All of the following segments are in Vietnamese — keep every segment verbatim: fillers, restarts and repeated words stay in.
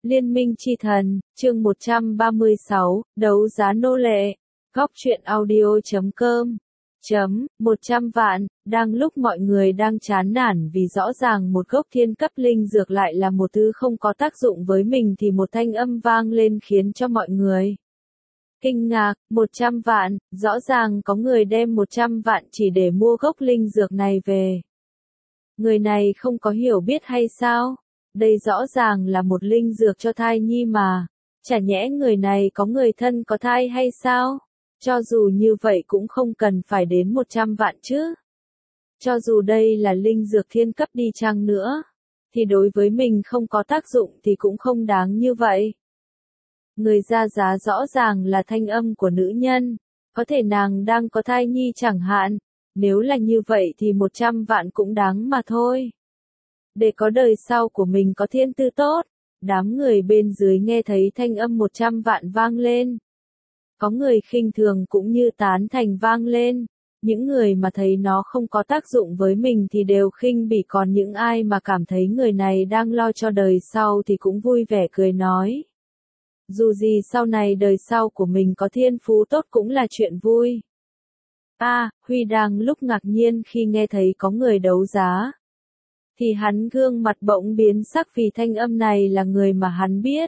Liên minh chi thần, chương một trăm ba mươi sáu, đấu giá nô lệ. Góc truyện audio chấm com. Chấm, một trăm vạn, đang lúc mọi người đang chán nản vì rõ ràng một gốc thiên cấp linh dược lại là một thứ không có tác dụng với mình thì một thanh âm vang lên khiến cho mọi người kinh ngạc. Một trăm vạn, rõ ràng có người đem một trăm vạn chỉ để mua gốc linh dược này về. Người này không có hiểu biết hay sao? Đây rõ ràng là một linh dược cho thai nhi mà. Chả nhẽ người này có người thân có thai hay sao? Cho dù như vậy cũng không cần phải đến một trăm vạn chứ. Cho dù đây là linh dược thiên cấp đi chăng nữa, thì đối với mình không có tác dụng thì cũng không đáng như vậy. Người ra giá rõ ràng là thanh âm của nữ nhân. Có thể nàng đang có thai nhi chẳng hạn. Nếu là như vậy thì một trăm vạn cũng đáng mà thôi. Để có đời sau của mình có thiên tư tốt. Đám người bên dưới nghe thấy thanh âm một trăm vạn vang lên. Có người khinh thường cũng như tán thành vang lên. Những người mà thấy nó không có tác dụng với mình thì đều khinh bỉ, còn những ai mà cảm thấy người này đang lo cho đời sau thì cũng vui vẻ cười nói. Dù gì sau này đời sau của mình có thiên phú tốt cũng là chuyện vui. A, à, Huy đang lúc ngạc nhiên khi nghe thấy có người đấu giá. Thì hắn gương mặt bỗng biến sắc vì thanh âm này là người mà hắn biết.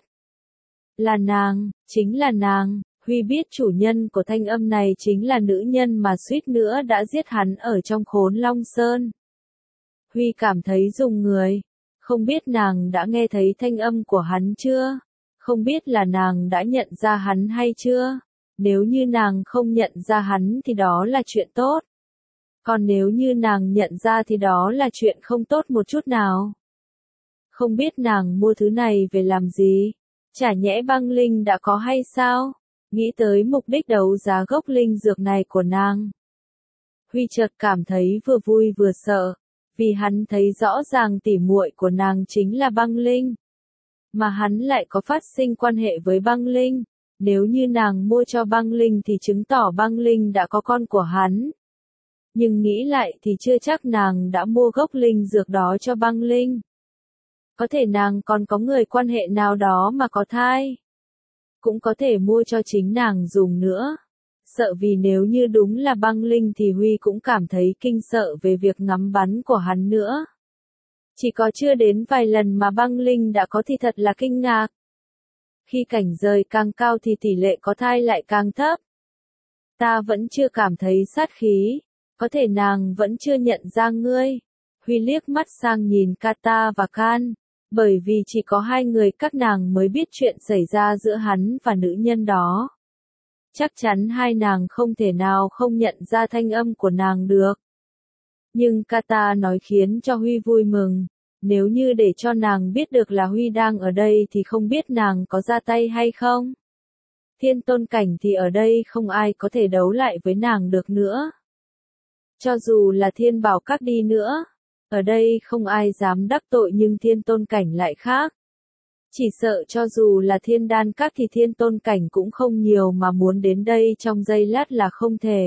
Là nàng, chính là nàng. Huy biết chủ nhân của thanh âm này chính là nữ nhân mà suýt nữa đã giết hắn ở trong Khốn Long Sơn. Huy cảm thấy rùng người. Không biết nàng đã nghe thấy thanh âm của hắn chưa? Không biết là nàng đã nhận ra hắn hay chưa? Nếu như nàng không nhận ra hắn thì đó là chuyện tốt. Còn nếu như nàng nhận ra thì đó là chuyện không tốt một chút nào. Không biết nàng mua thứ này về làm gì? Chả nhẽ băng linh đã có hay sao? Nghĩ tới mục đích đấu giá gốc linh dược này của nàng. Huy chợt cảm thấy vừa vui vừa sợ. Vì hắn thấy rõ ràng tỉ muội của nàng chính là băng linh. Mà hắn lại có phát sinh quan hệ với băng linh. Nếu như nàng mua cho băng linh thì chứng tỏ băng linh đã có con của hắn. Nhưng nghĩ lại thì chưa chắc nàng đã mua gốc linh dược đó cho băng linh. Có thể nàng còn có người quan hệ nào đó mà có thai. Cũng có thể mua cho chính nàng dùng nữa. Sợ vì nếu như đúng là băng linh thì Huy cũng cảm thấy kinh sợ về việc ngắm bắn của hắn nữa. Chỉ có chưa đến vài lần mà băng linh đã có thì thật là kinh ngạc. Khi cảnh giới càng cao thì tỷ lệ có thai lại càng thấp. Ta vẫn chưa cảm thấy sát khí. Có thể nàng vẫn chưa nhận ra ngươi. Huy liếc mắt sang nhìn Kata và Kan. Bởi vì chỉ có hai người các nàng mới biết chuyện xảy ra giữa hắn và nữ nhân đó. Chắc chắn hai nàng không thể nào không nhận ra thanh âm của nàng được. Nhưng Kata nói khiến cho Huy vui mừng. Nếu như để cho nàng biết được là Huy đang ở đây thì không biết nàng có ra tay hay không. Thiên tôn cảnh thì ở đây không ai có thể đấu lại với nàng được nữa. Cho dù là thiên bảo các đi nữa. Ở đây không ai dám đắc tội nhưng thiên tôn cảnh lại khác. Chỉ sợ cho dù là thiên đan các thì thiên tôn cảnh cũng không nhiều mà muốn đến đây trong giây lát là không thể.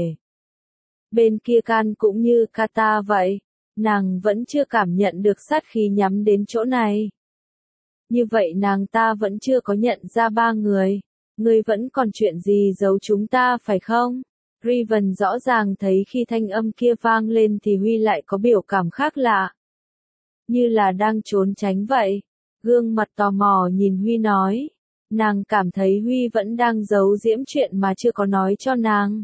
Bên kia Can cũng như Kata vậy. Nàng vẫn chưa cảm nhận được sát khí nhắm đến chỗ này. Như vậy nàng ta vẫn chưa có nhận ra ba người. Ngươi vẫn còn chuyện gì giấu chúng ta phải không? Riven rõ ràng thấy khi thanh âm kia vang lên thì Huy lại có biểu cảm khác lạ. Như là đang trốn tránh vậy. Gương mặt tò mò nhìn Huy nói. Nàng cảm thấy Huy vẫn đang giấu giễm chuyện mà chưa có nói cho nàng.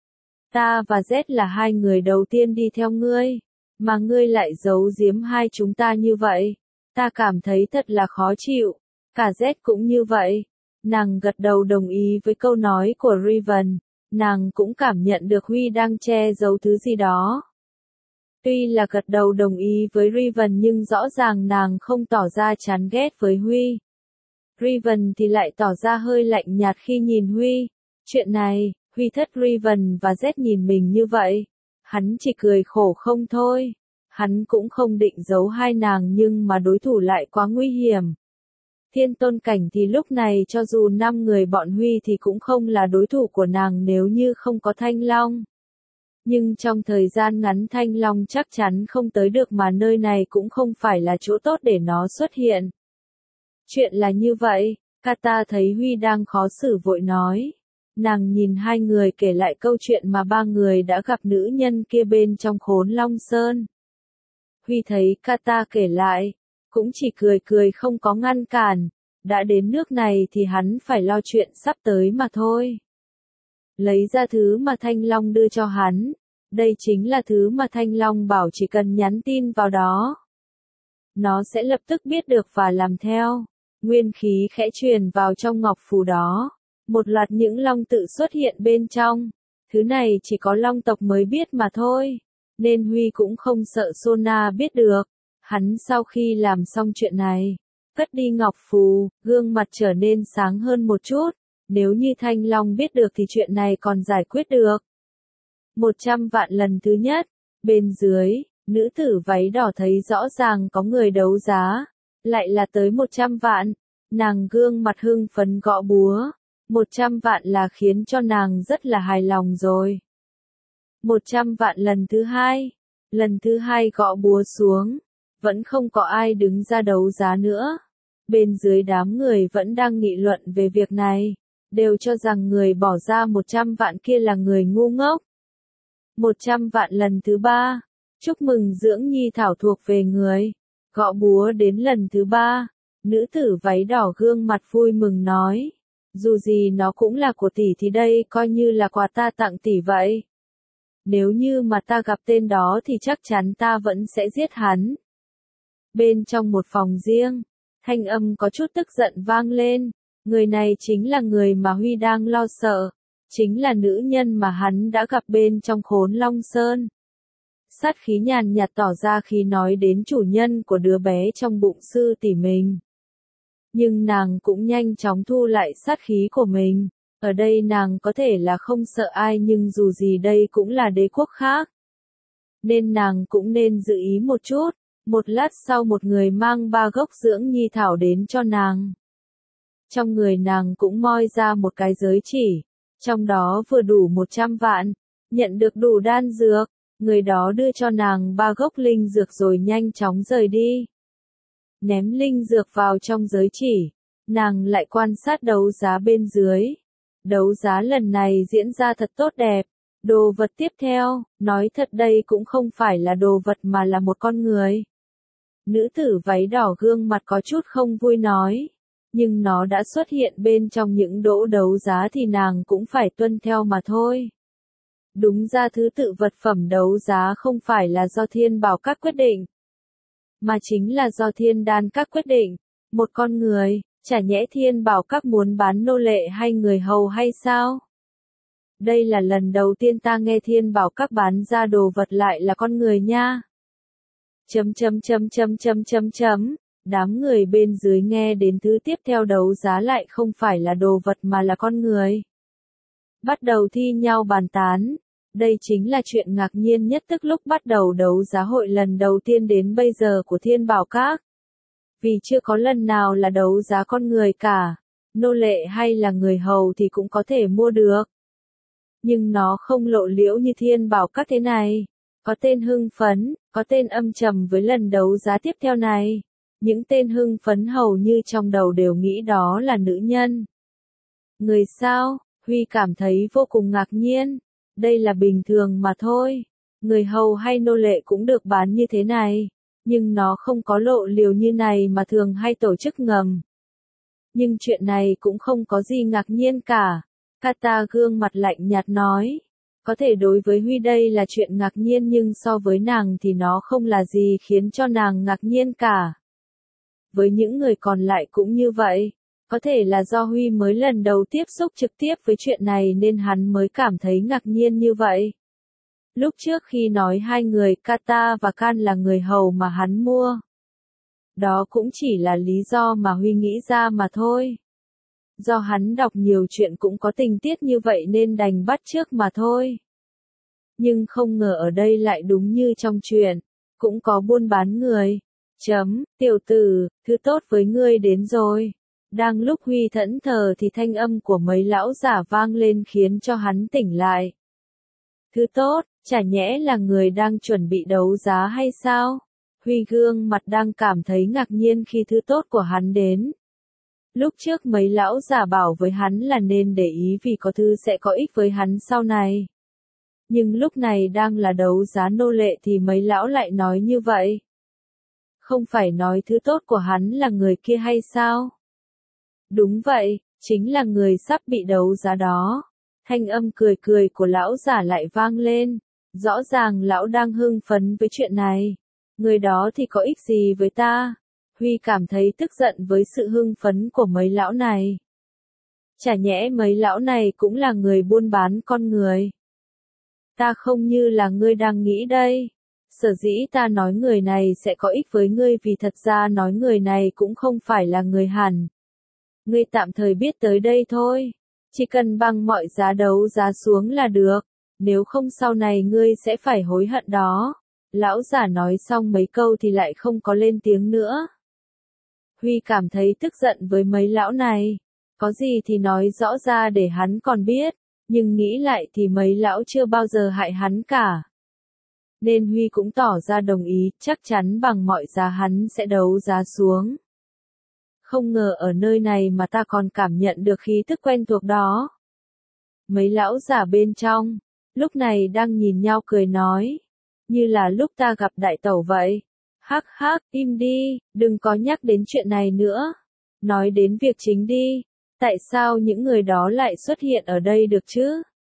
Ta và Z là hai người đầu tiên đi theo ngươi. Mà ngươi lại giấu giếm hai chúng ta như vậy. Ta cảm thấy thật là khó chịu. Cả Z cũng như vậy. Nàng gật đầu đồng ý với câu nói của Riven. Nàng cũng cảm nhận được Huy đang che giấu thứ gì đó. Tuy là gật đầu đồng ý với Riven nhưng rõ ràng nàng không tỏ ra chán ghét với Huy. Riven thì lại tỏ ra hơi lạnh nhạt khi nhìn Huy. Chuyện này, Huy thất Riven và Z nhìn mình như vậy. Hắn chỉ cười khổ không thôi. Hắn cũng không định giấu hai nàng nhưng mà đối thủ lại quá nguy hiểm. Thiên tôn cảnh thì lúc này cho dù năm người bọn Huy thì cũng không là đối thủ của nàng nếu như không có Thanh Long. Nhưng trong thời gian ngắn Thanh Long chắc chắn không tới được mà nơi này cũng không phải là chỗ tốt để nó xuất hiện. Chuyện là như vậy, Kata thấy Huy đang khó xử vội nói. Nàng nhìn hai người kể lại câu chuyện mà ba người đã gặp nữ nhân kia bên trong Khốn Long Sơn. Huy thấy Kata kể lại, cũng chỉ cười cười không có ngăn cản, đã đến nước này thì hắn phải lo chuyện sắp tới mà thôi. Lấy ra thứ mà Thanh Long đưa cho hắn, đây chính là thứ mà Thanh Long bảo chỉ cần nhắn tin vào đó, nó sẽ lập tức biết được và làm theo. Nguyên khí khẽ truyền vào trong ngọc phù đó, một loạt những long tự xuất hiện bên trong, thứ này chỉ có long tộc mới biết mà thôi, nên Huy cũng không sợ Sona biết được. Hắn sau khi làm xong chuyện này, cất đi ngọc phù, gương mặt trở nên sáng hơn một chút, nếu như Thanh Long biết được thì chuyện này còn giải quyết được. Một trăm vạn lần thứ nhất, bên dưới, nữ tử váy đỏ thấy rõ ràng có người đấu giá, lại là tới một trăm vạn, nàng gương mặt hưng phấn gõ búa, một trăm vạn là khiến cho nàng rất là hài lòng rồi. Một trăm vạn lần thứ hai, lần thứ hai gõ búa xuống, vẫn không có ai đứng ra đấu giá nữa. Bên dưới đám người vẫn đang nghị luận về việc này, đều cho rằng người bỏ ra một trăm vạn kia là người ngu ngốc. Một trăm vạn lần thứ ba, chúc mừng dưỡng nhi thảo thuộc về người. Gõ búa đến lần thứ ba, nữ tử váy đỏ gương mặt vui mừng nói, dù gì nó cũng là của tỷ thì đây coi như là quà ta tặng tỷ vậy. Nếu như mà ta gặp tên đó thì chắc chắn ta vẫn sẽ giết hắn. Bên trong một phòng riêng, thanh âm có chút tức giận vang lên, người này chính là người mà Huy đang lo sợ, chính là nữ nhân mà hắn đã gặp bên trong Khốn Long Sơn. Sát khí nhàn nhạt tỏ ra khi nói đến chủ nhân của đứa bé trong bụng sư tỷ mình. Nhưng nàng cũng nhanh chóng thu lại sát khí của mình. Ở đây nàng có thể là không sợ ai nhưng dù gì đây cũng là đế quốc khác. Nên nàng cũng nên giữ ý một chút. Một lát sau một người mang ba gốc dưỡng nhi thảo đến cho nàng. Trong người nàng cũng moi ra một cái giới chỉ. Trong đó vừa đủ một trăm vạn. Nhận được đủ đan dược. Người đó đưa cho nàng ba gốc linh dược rồi nhanh chóng rời đi. Ném linh dược vào trong giới chỉ. Nàng lại quan sát đấu giá bên dưới. Đấu giá lần này diễn ra thật tốt đẹp. Đồ vật tiếp theo, nói thật đây cũng không phải là đồ vật mà là một con người. Nữ tử váy đỏ gương mặt có chút không vui nói. Nhưng nó đã xuất hiện bên trong những đỗ đấu giá thì nàng cũng phải tuân theo mà thôi. Đúng ra thứ tự vật phẩm đấu giá không phải là do Thiên Bảo Các quyết định, mà chính là do Thiên Đan Các quyết định. Một con người, chả nhẽ Thiên Bảo Các muốn bán nô lệ hay người hầu hay sao? Đây là lần đầu tiên ta nghe Thiên Bảo Các bán ra đồ vật lại là con người nha. Chấm chấm chấm chấm chấm chấm chấm. Đám người bên dưới nghe đến thứ tiếp theo đấu giá lại không phải là đồ vật mà là con người. Bắt đầu thi nhau bàn tán. Đây chính là chuyện ngạc nhiên nhất tức lúc bắt đầu đấu giá hội lần đầu tiên đến bây giờ của Thiên Bảo Các. Vì chưa có lần nào là đấu giá con người cả. Nô lệ hay là người hầu thì cũng có thể mua được. Nhưng nó không lộ liễu như Thiên Bảo Các thế này. Có tên hưng phấn, có tên âm trầm với lần đấu giá tiếp theo này. Những tên hưng phấn hầu như trong đầu đều nghĩ đó là nữ nhân. Người sao? Huy cảm thấy vô cùng ngạc nhiên. Đây là bình thường mà thôi. Người hầu hay nô lệ cũng được bán như thế này. Nhưng nó không có lộ liều như này mà thường hay tổ chức ngầm. Nhưng chuyện này cũng không có gì ngạc nhiên cả. Kata gương mặt lạnh nhạt nói. Có thể đối với Huy đây là chuyện ngạc nhiên nhưng so với nàng thì nó không là gì khiến cho nàng ngạc nhiên cả. Với những người còn lại cũng như vậy. Có thể là do Huy mới lần đầu tiếp xúc trực tiếp với chuyện này nên hắn mới cảm thấy ngạc nhiên như vậy. Lúc trước khi nói hai người Kata và Kan là người hầu mà hắn mua. Đó cũng chỉ là lý do mà Huy nghĩ ra mà thôi. Do hắn đọc nhiều chuyện cũng có tình tiết như vậy nên đành bắt chước mà thôi. Nhưng không ngờ ở đây lại đúng như trong chuyện. Cũng có buôn bán người. Chấm, tiểu tử, thứ tốt với ngươi đến rồi. Đang lúc Huy thẫn thờ thì thanh âm của mấy lão giả vang lên khiến cho hắn tỉnh lại. Thứ tốt, chả nhẽ là người đang chuẩn bị đấu giá hay sao? Huy gương mặt đang cảm thấy ngạc nhiên khi thứ tốt của hắn đến. Lúc trước mấy lão giả bảo với hắn là nên để ý vì có thứ sẽ có ích với hắn sau này. Nhưng lúc này đang là đấu giá nô lệ thì mấy lão lại nói như vậy. Không phải nói thứ tốt của hắn là người kia hay sao? Đúng vậy, chính là người sắp bị đấu giá đó. Thanh âm cười cười của lão giả lại vang lên. Rõ ràng lão đang hưng phấn với chuyện này. Người đó thì có ích gì với ta? Huy cảm thấy tức giận với sự hưng phấn của mấy lão này. Chả nhẽ mấy lão này cũng là người buôn bán con người. Ta không như là ngươi đang nghĩ đây. Sở dĩ ta nói người này sẽ có ích với ngươi vì thật ra nói người này cũng không phải là người hẳn. Ngươi tạm thời biết tới đây thôi. Chỉ cần bằng mọi giá đấu giá xuống là được. Nếu không sau này ngươi sẽ phải hối hận đó. Lão giả nói xong mấy câu thì lại không có lên tiếng nữa. Huy cảm thấy tức giận với mấy lão này. Có gì thì nói rõ ra để hắn còn biết. Nhưng nghĩ lại thì mấy lão chưa bao giờ hại hắn cả. Nên Huy cũng tỏ ra đồng ý, chắc chắn bằng mọi giá hắn sẽ đấu giá xuống. Không ngờ ở nơi này mà ta còn cảm nhận được khí tức quen thuộc đó. Mấy lão giả bên trong, lúc này đang nhìn nhau cười nói. Như là lúc ta gặp đại tẩu vậy. Hắc hắc, im đi, đừng có nhắc đến chuyện này nữa. Nói đến việc chính đi. Tại sao những người đó lại xuất hiện ở đây được chứ?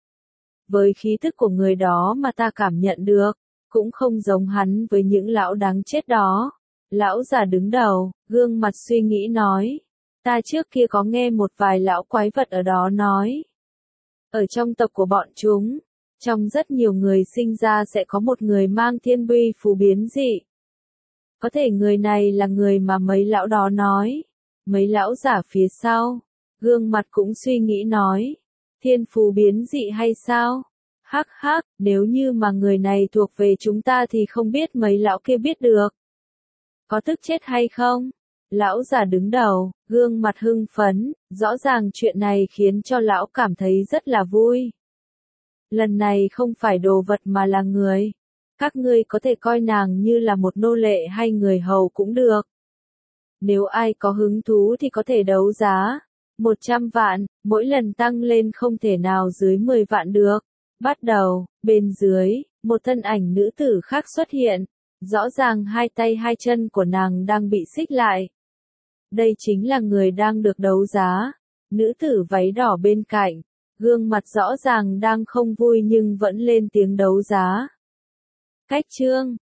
Với khí tức của người đó mà ta cảm nhận được, cũng không giống hắn với những lão đáng chết đó. Lão già đứng đầu, gương mặt suy nghĩ nói. Ta trước kia có nghe một vài lão quái vật ở đó nói. Ở trong tộc của bọn chúng, trong rất nhiều người sinh ra sẽ có một người mang thiên uy phù biến dị. Có thể người này là người mà mấy lão đó nói. Mấy lão giả phía sau, gương mặt cũng suy nghĩ nói. Thiên phù biến dị hay sao? Hắc hắc, nếu như mà người này thuộc về chúng ta thì không biết mấy lão kia biết được. Có tức chết hay không? Lão già đứng đầu, gương mặt hưng phấn, rõ ràng chuyện này khiến cho lão cảm thấy rất là vui. Lần này không phải đồ vật mà là người. Các ngươi có thể coi nàng như là một nô lệ hay người hầu cũng được. Nếu ai có hứng thú thì có thể đấu giá. một trăm vạn, mỗi lần tăng lên không thể nào dưới mười vạn được. Bắt đầu, bên dưới, một thân ảnh nữ tử khác xuất hiện. Rõ ràng hai tay hai chân của nàng đang bị xích lại. Đây chính là người đang được đấu giá. Nữ tử váy đỏ bên cạnh, gương mặt rõ ràng đang không vui nhưng vẫn lên tiếng đấu giá. Cách chương